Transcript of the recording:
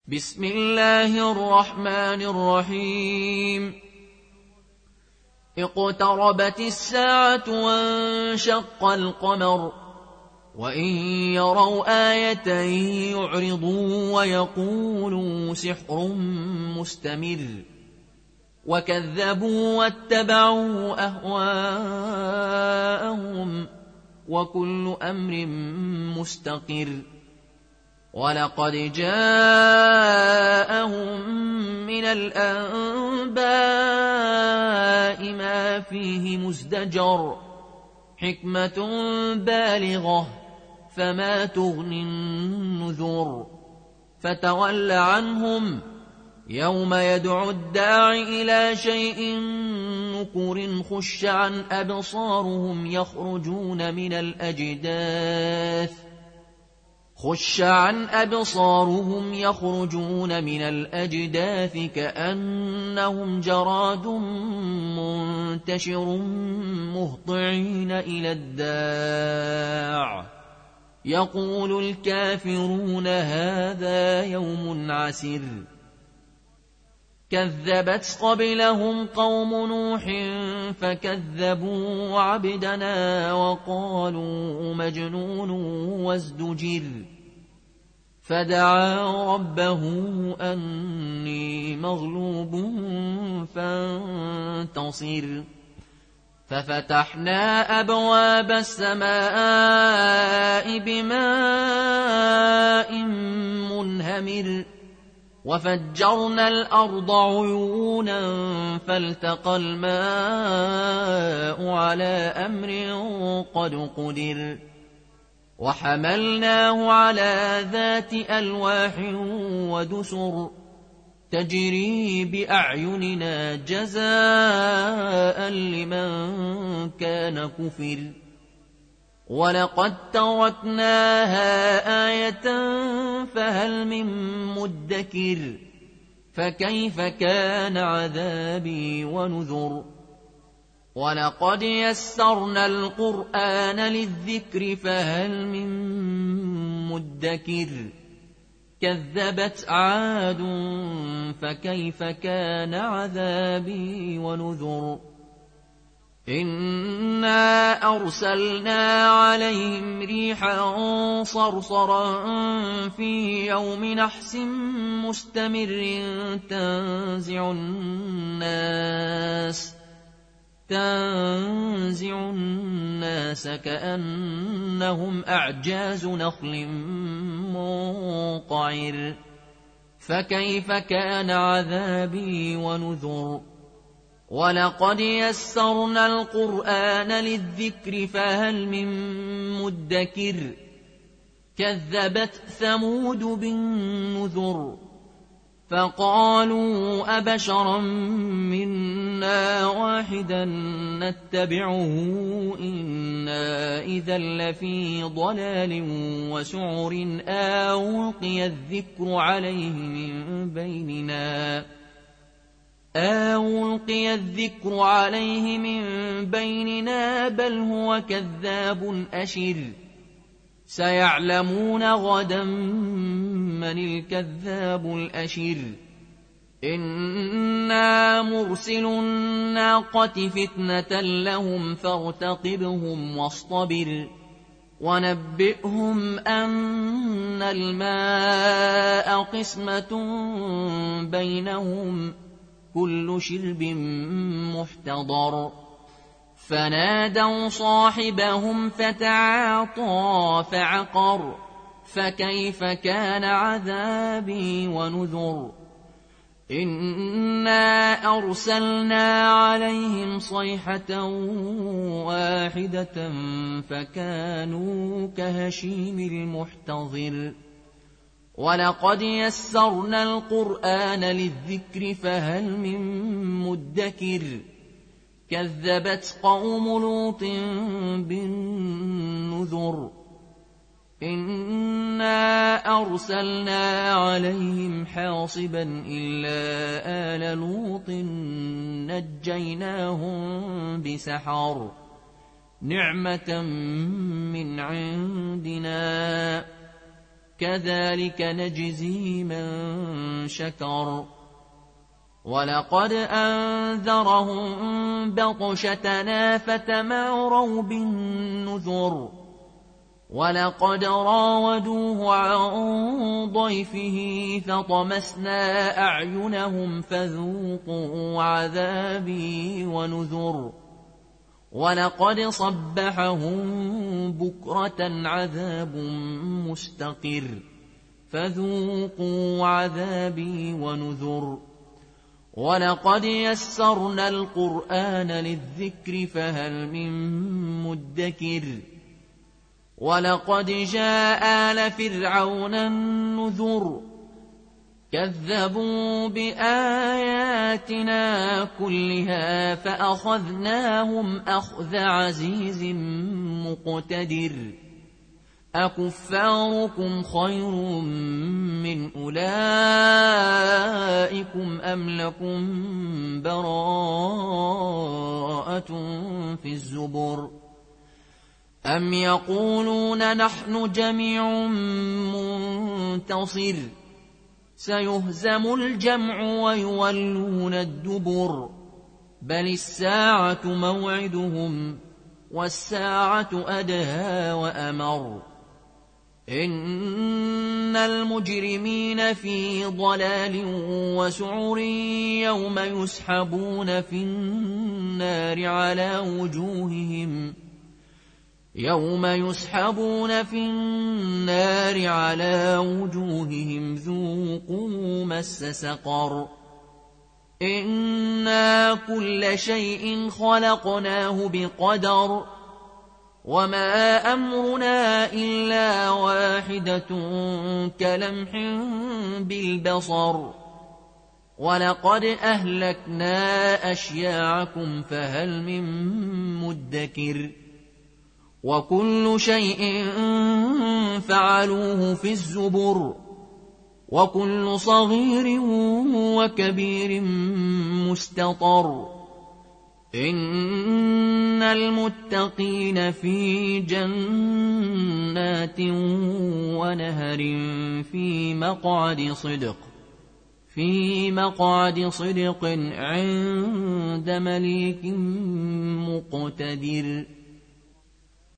بسم الله الرحمن الرحيم. اقتربت الساعة وانشق القمر وإن يروا آية يعرضوا ويقولوا سحر مستمر وكذبوا واتبعوا أهواءهم وكل أمر مستقر. ولقد جاءهم من الأنباء ما فيه مزدجر حكمة بالغة فما تغني النذر. فتول عنهم يوم يدعو الداع إلى شيء نكر خش عن أبصارهم يخرجون من الأجداث كأنهم جراد منتشر مهطعين إلى الداع يقول الكافرون هذا يوم عسر. كذبت قبلهم قوم نوح فكذبوا عبدنا وقالوا مجنون وازدجر. فدعا ربه أني مغلوب فانتصر. ففتحنا أبواب السماء بماء منهمر وفجرنا الأرض عيونا فالتقى الماء على أمر قد قدر. وحملناه على ذات ألواح ودسر تجري بأعيننا جزاء لمن كان كفر. ولقد تركناها آية فهل من مدكر. فكيف كان عذابي ونذر. ولقد يسرنا القرآن للذكر فهل من مدكر. كذبت عاد فكيف كان عذابي ونذر. إنا أرسلنا عليهم ريحا صرصرا في يوم نحس مستمر تنزع الناس كأنهم أعجاز نخل منقعر. فكيف كان عذابي ونذر. ولقد يسرنا القرآن للذكر فهل من مدكر. كذبت ثمود بالنذر فقالوا أبشرا منا واحدا نتبعه إنا إذا لفي ضلال وسعر. ألقي الذكر عليه من بيننا بل هو كذاب أشر. سيعلمون غدا من الكذاب الأشر. إنا مرسل الناقة فتنة لهم فارتقبهم واصطبر. ونبئهم أن الماء قسمة بينهم كل شرب محتضر. فنادوا صاحبهم فتعاطى فعقر. فكيف كان عذابي ونذر. إنا أرسلنا عليهم صيحة واحدة فكانوا كهشيم المحتضر. ولقد يسرنا القرآن للذكر فهل من مدكر. كذبت قوم لوط بالنذر. إنا أرسلنا عليهم حاصبا إلا آل لوط نجيناهم بسحر نعمة من عندنا كذلك نجزي من شكر ولقد أنذرهم بطشتنا فتماروا بالنذر ولقد راودوه عن ضيفه فطمسنا أعينهم فذوقوا عذابي ونذر ولقد صبحهم بكرة عذاب مستقر فذوقوا عذابي ونذر ولقد يسرنا القرآن للذكر فهل من مدكر ولقد جاء آل فرعون النذر كذبوا بآياتنا كلها فأخذناهم أخذ عزيز مقتدر أكفاركم خير من أولئكم أم لكم براءة في الزبر أم يقولون نحن جميع منتصر سيهزم الجمع ويولون الدبر بل الساعة موعدهم والساعة أدهى وأمر إن المجرمين في ضلال وسعر يوم يسحبون في النار على وجوههم ذوقوا مس سقر إنا كل شيء خلقناه بقدر وما أمرنا إلا واحدة كلمح بالبصر ولقد أهلكنا أشياعكم فهل من مدكر وكل شيء فعلوه في الزبر وكل صغير وكبير مستطر إن المتقين في جنات ونهر في مقعد صدق عند مليك مقتدر.